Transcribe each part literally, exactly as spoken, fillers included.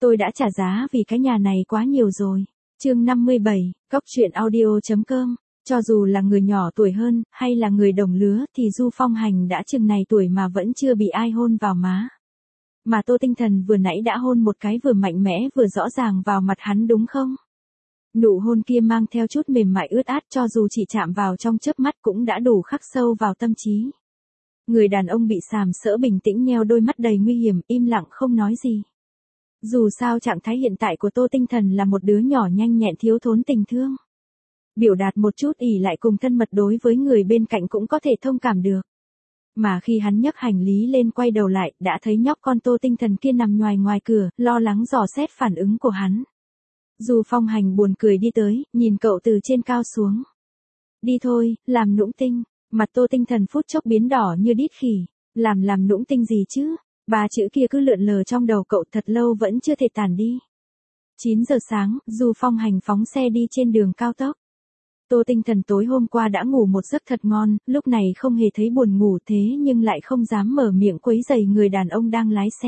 Tôi đã trả giá vì cái nhà này quá nhiều rồi. Chương năm mươi bảy, Cóc truyện audio.com. Cho dù là người nhỏ tuổi hơn, hay là người đồng lứa, thì Du Phong Hành đã chừng này tuổi mà vẫn chưa bị ai hôn vào má. Mà Tô Tinh Thần vừa nãy đã hôn một cái vừa mạnh mẽ vừa rõ ràng vào mặt hắn đúng không? Nụ hôn kia mang theo chút mềm mại ướt át, cho dù chỉ chạm vào trong chớp mắt cũng đã đủ khắc sâu vào tâm trí. Người đàn ông bị sàm sỡ bình tĩnh nheo đôi mắt đầy nguy hiểm, im lặng không nói gì. Dù sao trạng thái hiện tại của Tô Tinh Thần là một đứa nhỏ nhanh nhẹn thiếu thốn tình thương. Biểu đạt một chút ỉ lại cùng thân mật đối với người bên cạnh cũng có thể thông cảm được. Mà khi hắn nhấc hành lý lên quay đầu lại, đã thấy nhóc con Tô Tinh Thần kia nằm ngoài ngoài cửa, lo lắng dò xét phản ứng của hắn. Du Phong Hành buồn cười đi tới, nhìn cậu từ trên cao xuống. Đi thôi, làm nũng tinh. Mặt Tô Tinh Thần phút chốc biến đỏ như đít khỉ. Làm làm nũng tinh gì chứ? Ba chữ kia cứ lượn lờ trong đầu cậu thật lâu vẫn chưa thể tản đi. chín giờ sáng, Du Phong Hành phóng xe đi trên đường cao tốc. Tô Tinh Thần tối hôm qua đã ngủ một giấc thật ngon, lúc này không hề thấy buồn ngủ thế nhưng lại không dám mở miệng quấy rầy người đàn ông đang lái xe.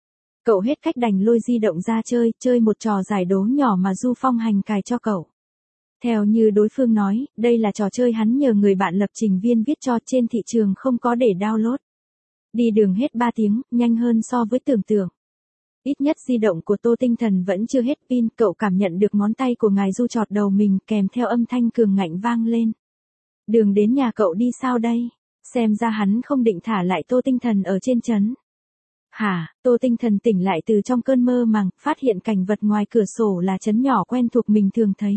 Cậu hết cách đành lôi di động ra chơi, chơi một trò giải đố nhỏ mà Du Phong Hành cài cho cậu. Theo như đối phương nói, đây là trò chơi hắn nhờ người bạn lập trình viên viết cho, trên thị trường không có để download. Đi đường hết ba tiếng, nhanh hơn so với tưởng tượng. Ít nhất di động của Tô Tinh Thần vẫn chưa hết pin, cậu cảm nhận được ngón tay của ngài Du chọt đầu mình kèm theo âm thanh cường ngạnh vang lên. Đường đến nhà cậu đi sao đây? Xem ra hắn không định thả lại Tô Tinh Thần ở trên trấn. Hả? Tô Tinh Thần tỉnh lại từ trong cơn mơ màng, phát hiện cảnh vật ngoài cửa sổ là trấn nhỏ quen thuộc mình thường thấy.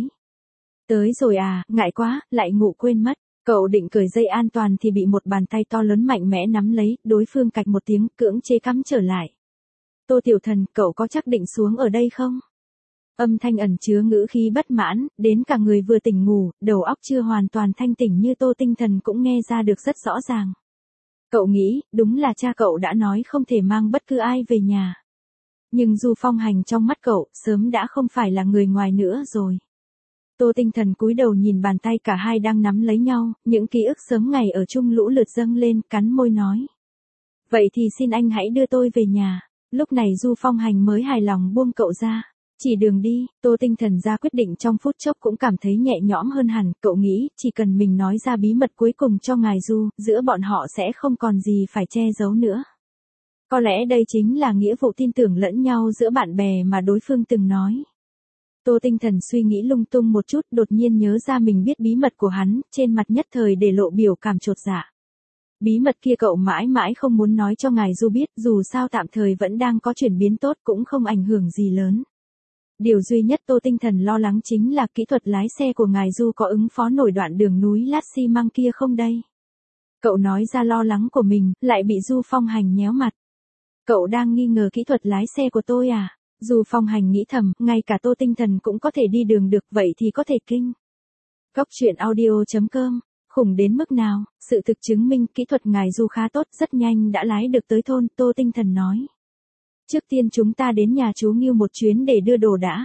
Tới rồi à, ngại quá, lại ngủ quên mất. Cậu định cởi dây an toàn thì bị một bàn tay to lớn mạnh mẽ nắm lấy, đối phương cạch một tiếng cưỡng chế cắm trở lại. Tô Tiểu Thần, cậu có chắc định xuống ở đây không? Âm thanh ẩn chứa ngữ khí bất mãn, đến cả người vừa tỉnh ngủ, đầu óc chưa hoàn toàn thanh tỉnh như Tô Tinh Thần cũng nghe ra được rất rõ ràng. Cậu nghĩ, đúng là cha cậu đã nói không thể mang bất cứ ai về nhà. Nhưng Du Phong Hành trong mắt cậu, sớm đã không phải là người ngoài nữa rồi. Tô Tinh Thần cúi đầu nhìn bàn tay cả hai đang nắm lấy nhau, những ký ức sớm ngày ở chung lũ lượt dâng lên, cắn môi nói. Vậy thì xin anh hãy đưa tôi về nhà. Lúc này Du Phong Hành mới hài lòng buông cậu ra. Chỉ đường đi, Tô Tinh Thần ra quyết định trong phút chốc cũng cảm thấy nhẹ nhõm hơn hẳn, cậu nghĩ, chỉ cần mình nói ra bí mật cuối cùng cho ngài Du, giữa bọn họ sẽ không còn gì phải che giấu nữa. Có lẽ đây chính là nghĩa vụ tin tưởng lẫn nhau giữa bạn bè mà đối phương từng nói. Tô Tinh Thần suy nghĩ lung tung một chút, đột nhiên nhớ ra mình biết bí mật của hắn, trên mặt nhất thời để lộ biểu cảm chột dạ. Bí mật kia cậu mãi mãi không muốn nói cho ngài Du biết, dù sao tạm thời vẫn đang có chuyển biến tốt cũng không ảnh hưởng gì lớn. Điều duy nhất Tô Tinh Thần lo lắng chính là kỹ thuật lái xe của ngài Du có ứng phó nổi đoạn đường núi lát xi măng kia không đây. Cậu nói ra lo lắng của mình, lại bị Du Phong Hành nhéo mặt. Cậu đang nghi ngờ kỹ thuật lái xe của tôi à? Du Phong Hành nghĩ thầm, ngay cả Tô Tinh Thần cũng có thể đi đường được, vậy thì có thể kinh. Cóc truyện audio.com. Khủng đến mức nào, sự thực chứng minh kỹ thuật ngài Du khá tốt, rất nhanh đã lái được tới thôn, Tô Tinh Thần nói. Trước tiên chúng ta đến nhà chú Ngưu một chuyến để đưa đồ đã.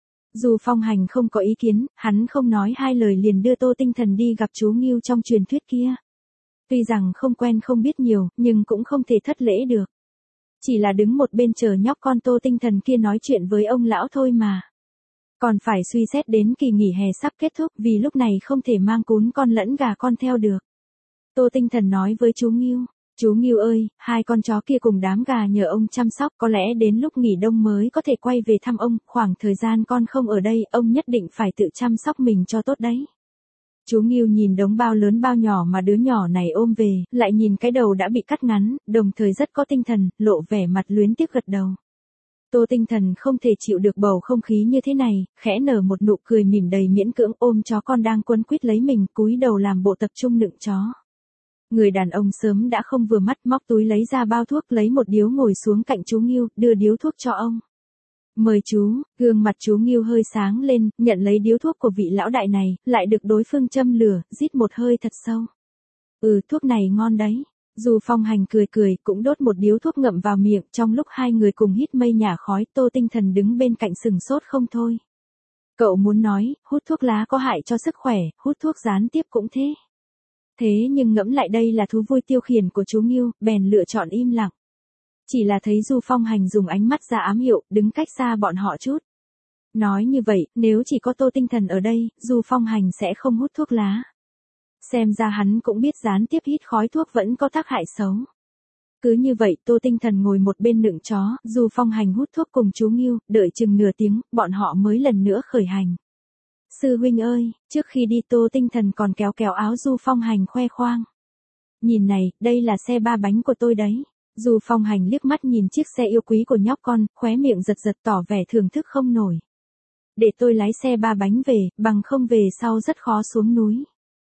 Du Phong Hành không có ý kiến, hắn không nói hai lời liền đưa Tô Tinh Thần đi gặp chú Ngưu trong truyền thuyết kia. Tuy rằng không quen không biết nhiều, nhưng cũng không thể thất lễ được. Chỉ là đứng một bên chờ nhóc con Tô Tinh Thần kia nói chuyện với ông lão thôi mà. Còn phải suy xét đến kỳ nghỉ hè sắp kết thúc, vì lúc này không thể mang cún con lẫn gà con theo được. Tô Tinh Thần nói với chú Ngưu, chú Ngưu ơi, hai con chó kia cùng đám gà nhờ ông chăm sóc, có lẽ đến lúc nghỉ đông mới có thể quay về thăm ông, khoảng thời gian con không ở đây, ông nhất định phải tự chăm sóc mình cho tốt đấy. Chú Ngưu nhìn đống bao lớn bao nhỏ mà đứa nhỏ này ôm về, lại nhìn cái đầu đã bị cắt ngắn, đồng thời rất có tinh thần, lộ vẻ mặt luyến tiếc gật đầu. Tô Tinh Thần không thể chịu được bầu không khí như thế này, khẽ nở một nụ cười mỉm đầy miễn cưỡng, ôm chó con đang quấn quýt lấy mình, cúi đầu làm bộ tập trung nựng chó. Người đàn ông sớm đã không vừa mắt, móc túi lấy ra bao thuốc, lấy một điếu ngồi xuống cạnh chú Ngưu, đưa điếu thuốc cho ông. Mời chú, gương mặt chú Ngưu hơi sáng lên, nhận lấy điếu thuốc của vị lão đại này, lại được đối phương châm lửa, rít một hơi thật sâu. Ừ, thuốc này ngon đấy. Du Phong Hành cười cười, cũng đốt một điếu thuốc ngậm vào miệng, trong lúc hai người cùng hít mây nhả khói, Tô Tinh Thần đứng bên cạnh sừng sốt không thôi. Cậu muốn nói, hút thuốc lá có hại cho sức khỏe, hút thuốc gián tiếp cũng thế. Thế nhưng ngẫm lại đây là thú vui tiêu khiển của chú Ngưu, bèn lựa chọn im lặng. Chỉ là thấy Du Phong Hành dùng ánh mắt ra ám hiệu, đứng cách xa bọn họ chút. Nói như vậy, nếu chỉ có Tô Tinh Thần ở đây, Du Phong Hành sẽ không hút thuốc lá. Xem ra hắn cũng biết gián tiếp hít khói thuốc vẫn có tác hại xấu. Cứ như vậy, Tô Tinh Thần ngồi một bên nựng chó, Du Phong Hành hút thuốc cùng chú Ngưu, đợi chừng nửa tiếng, bọn họ mới lần nữa khởi hành. Sư huynh ơi, trước khi đi Tô Tinh Thần còn kéo kéo áo Du Phong Hành khoe khoang. Nhìn này, đây là xe ba bánh của tôi đấy. Du Phong Hành liếc mắt nhìn chiếc xe yêu quý của nhóc con, khóe miệng giật giật tỏ vẻ thưởng thức không nổi. Để tôi lái xe ba bánh về, bằng không về sau rất khó xuống núi.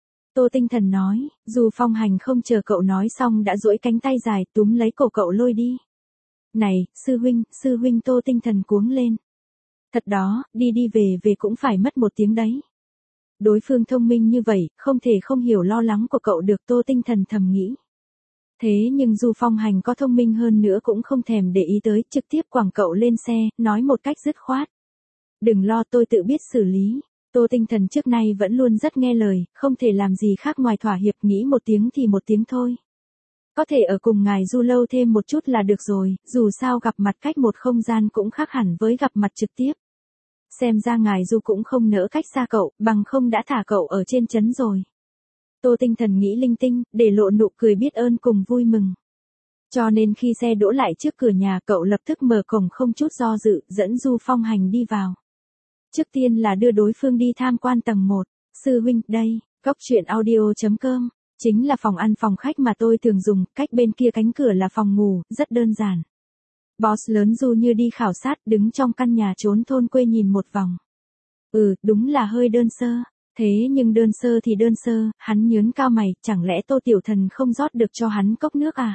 Tô Tinh Thần nói, Du Phong Hành không chờ cậu nói xong đã duỗi cánh tay dài túm lấy cổ cậu lôi đi. Này, sư huynh, sư huynh Tô Tinh Thần cuống lên. Thật đó, đi đi về về cũng phải mất một tiếng đấy. Đối phương thông minh như vậy, không thể không hiểu lo lắng của cậu được, Tô Tinh Thần thầm nghĩ. Thế nhưng Du Phong Hành có thông minh hơn nữa cũng không thèm để ý tới, trực tiếp quẳng cậu lên xe, nói một cách dứt khoát. Đừng lo, tôi tự biết xử lý. Tô Tinh Thần trước nay vẫn luôn rất nghe lời, không thể làm gì khác ngoài thỏa hiệp, nghĩ một tiếng thì một tiếng thôi. Có thể ở cùng ngài Du lâu thêm một chút là được rồi, dù sao gặp mặt cách một không gian cũng khác hẳn với gặp mặt trực tiếp. Xem ra ngài Du cũng không nỡ cách xa cậu, bằng không đã thả cậu ở trên trấn rồi. Tô Tinh Thần nghĩ linh tinh, để lộ nụ cười biết ơn cùng vui mừng. Cho nên khi xe đỗ lại trước cửa nhà cậu lập tức mở cổng không chút do dự, dẫn Du Phong Hành đi vào. Trước tiên là đưa đối phương đi tham quan tầng một. Sư huynh, đây, cốc truyện audio chấm com. Chính là phòng ăn phòng khách mà tôi thường dùng, cách bên kia cánh cửa là phòng ngủ, rất đơn giản. Boss lớn Du như đi khảo sát, đứng trong căn nhà trốn thôn quê nhìn một vòng. Ừ, đúng là hơi đơn sơ. Thế nhưng đơn sơ thì đơn sơ, hắn nhớn cao mày, chẳng lẽ Tô Tiểu Thần không rót được cho hắn cốc nước à?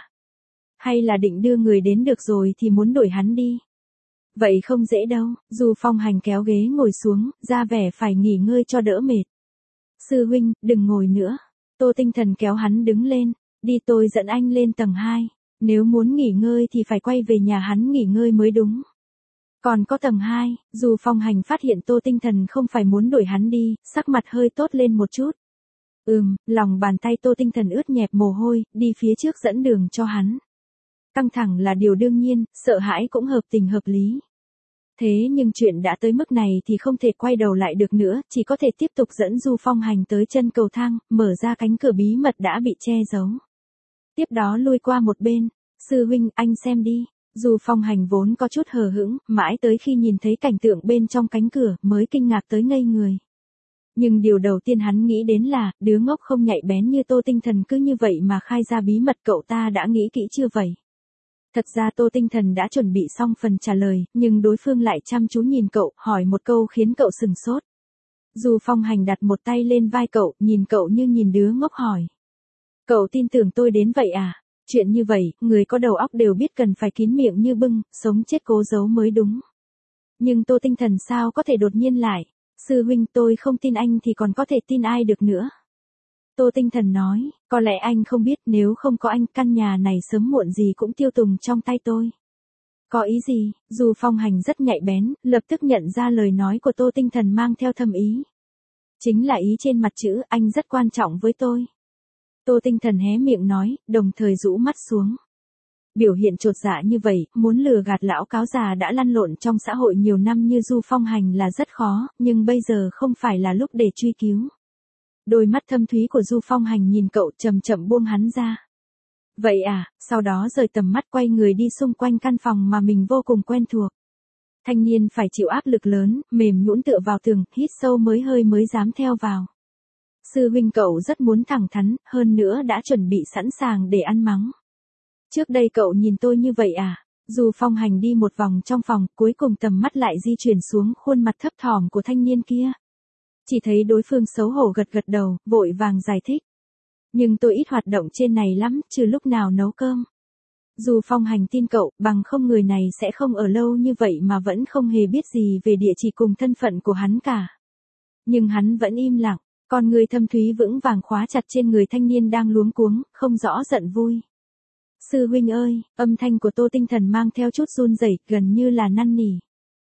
Hay là định đưa người đến được rồi thì muốn đuổi hắn đi? Vậy không dễ đâu, Du Phong Hành kéo ghế ngồi xuống, ra vẻ phải nghỉ ngơi cho đỡ mệt. Sư huynh, đừng ngồi nữa. Tô Tinh Thần kéo hắn đứng lên, đi tôi dẫn anh lên tầng hai. Nếu muốn nghỉ ngơi thì phải quay về nhà hắn nghỉ ngơi mới đúng. Còn có tầng hai, Du Phong Hành phát hiện Tô Tinh Thần không phải muốn đuổi hắn đi, sắc mặt hơi tốt lên một chút. Ừm, lòng bàn tay Tô Tinh Thần ướt nhẹp mồ hôi, đi phía trước dẫn đường cho hắn. Căng thẳng là điều đương nhiên, sợ hãi cũng hợp tình hợp lý. Thế nhưng chuyện đã tới mức này thì không thể quay đầu lại được nữa, chỉ có thể tiếp tục dẫn Du Phong Hành tới chân cầu thang, mở ra cánh cửa bí mật đã bị che giấu. Tiếp đó lui qua một bên, sư huynh, anh xem đi. Du Phong Hành vốn có chút hờ hững, mãi tới khi nhìn thấy cảnh tượng bên trong cánh cửa, mới kinh ngạc tới ngây người. Nhưng điều đầu tiên hắn nghĩ đến là, đứa ngốc không nhạy bén như Tô Tinh Thần cứ như vậy mà khai ra bí mật cậu ta đã nghĩ kỹ chưa vậy? Thật ra Tô Tinh Thần đã chuẩn bị xong phần trả lời, nhưng đối phương lại chăm chú nhìn cậu, hỏi một câu khiến cậu sừng sốt. Du Phong Hành đặt một tay lên vai cậu, nhìn cậu như nhìn đứa ngốc hỏi. Cậu tin tưởng tôi đến vậy à? Chuyện như vậy, người có đầu óc đều biết cần phải kín miệng như bưng, sống chết cố giấu mới đúng. Nhưng Tô Tinh Thần sao có thể đột nhiên lại? Sư huynh, tôi không tin anh thì còn có thể tin ai được nữa? Tô Tinh Thần nói, có lẽ anh không biết, nếu không có anh, căn nhà này sớm muộn gì cũng tiêu tùng trong tay tôi. Có ý gì? Du Phong Hành rất nhạy bén, lập tức nhận ra lời nói của Tô Tinh Thần mang theo thâm ý. Chính là ý trên mặt chữ, anh rất quan trọng với tôi. Tô Tinh Thần hé miệng nói, đồng thời rũ mắt xuống. Biểu hiện chột dạ như vậy, muốn lừa gạt lão cáo già đã lăn lộn trong xã hội nhiều năm như Du Phong Hành là rất khó, nhưng bây giờ không phải là lúc để truy cứu. Đôi mắt thâm thúy của Du Phong Hành nhìn cậu, chậm chậm buông hắn ra. Vậy à, sau đó rời tầm mắt quay người đi xung quanh căn phòng mà mình vô cùng quen thuộc. Thanh niên phải chịu áp lực lớn, mềm nhũn tựa vào tường, hít sâu mới hơi mới dám theo vào. Sư huynh, cậu rất muốn thẳng thắn, hơn nữa đã chuẩn bị sẵn sàng để ăn mắng. Trước đây cậu nhìn tôi như vậy à? Du Phong Hành đi một vòng trong phòng, cuối cùng tầm mắt lại di chuyển xuống khuôn mặt thấp thỏm của thanh niên kia. Chỉ thấy đối phương xấu hổ gật gật đầu, vội vàng giải thích. Nhưng tôi ít hoạt động trên này lắm, trừ lúc nào nấu cơm. Du Phong Hành tin cậu, bằng không người này sẽ không ở lâu như vậy mà vẫn không hề biết gì về địa chỉ cùng thân phận của hắn cả. Nhưng hắn vẫn im lặng, con người thâm thúy vững vàng khóa chặt trên người thanh niên đang luống cuống, không rõ giận vui. Sư huynh ơi, âm thanh của Tô Tinh Thần mang theo chút run rẩy, gần như là năn nỉ.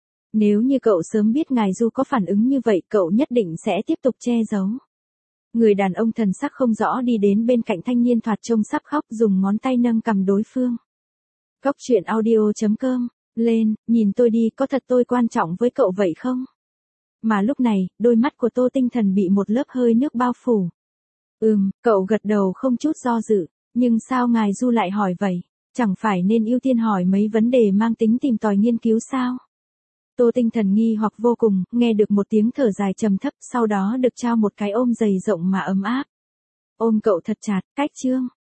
Nếu như cậu sớm biết ngài Du có phản ứng như vậy, cậu nhất định sẽ tiếp tục che giấu. Người đàn ông thần sắc không rõ đi đến bên cạnh thanh niên thoạt trông sắp khóc, dùng ngón tay nâng cằm đối phương. Cốc truyện audio chấm com. Lên, nhìn tôi đi, có thật tôi quan trọng với cậu vậy không? Mà lúc này, đôi mắt của Tô Tinh Thần bị một lớp hơi nước bao phủ. Ừm, cậu gật đầu không chút do dự. Nhưng sao ngài Du lại hỏi vậy? Chẳng phải nên ưu tiên hỏi mấy vấn đề mang tính tìm tòi nghiên cứu sao? Tô Tinh Thần nghi hoặc vô cùng, nghe được một tiếng thở dài trầm thấp, sau đó được trao một cái ôm dày rộng mà ấm áp. Ôm cậu thật chặt, cách chương.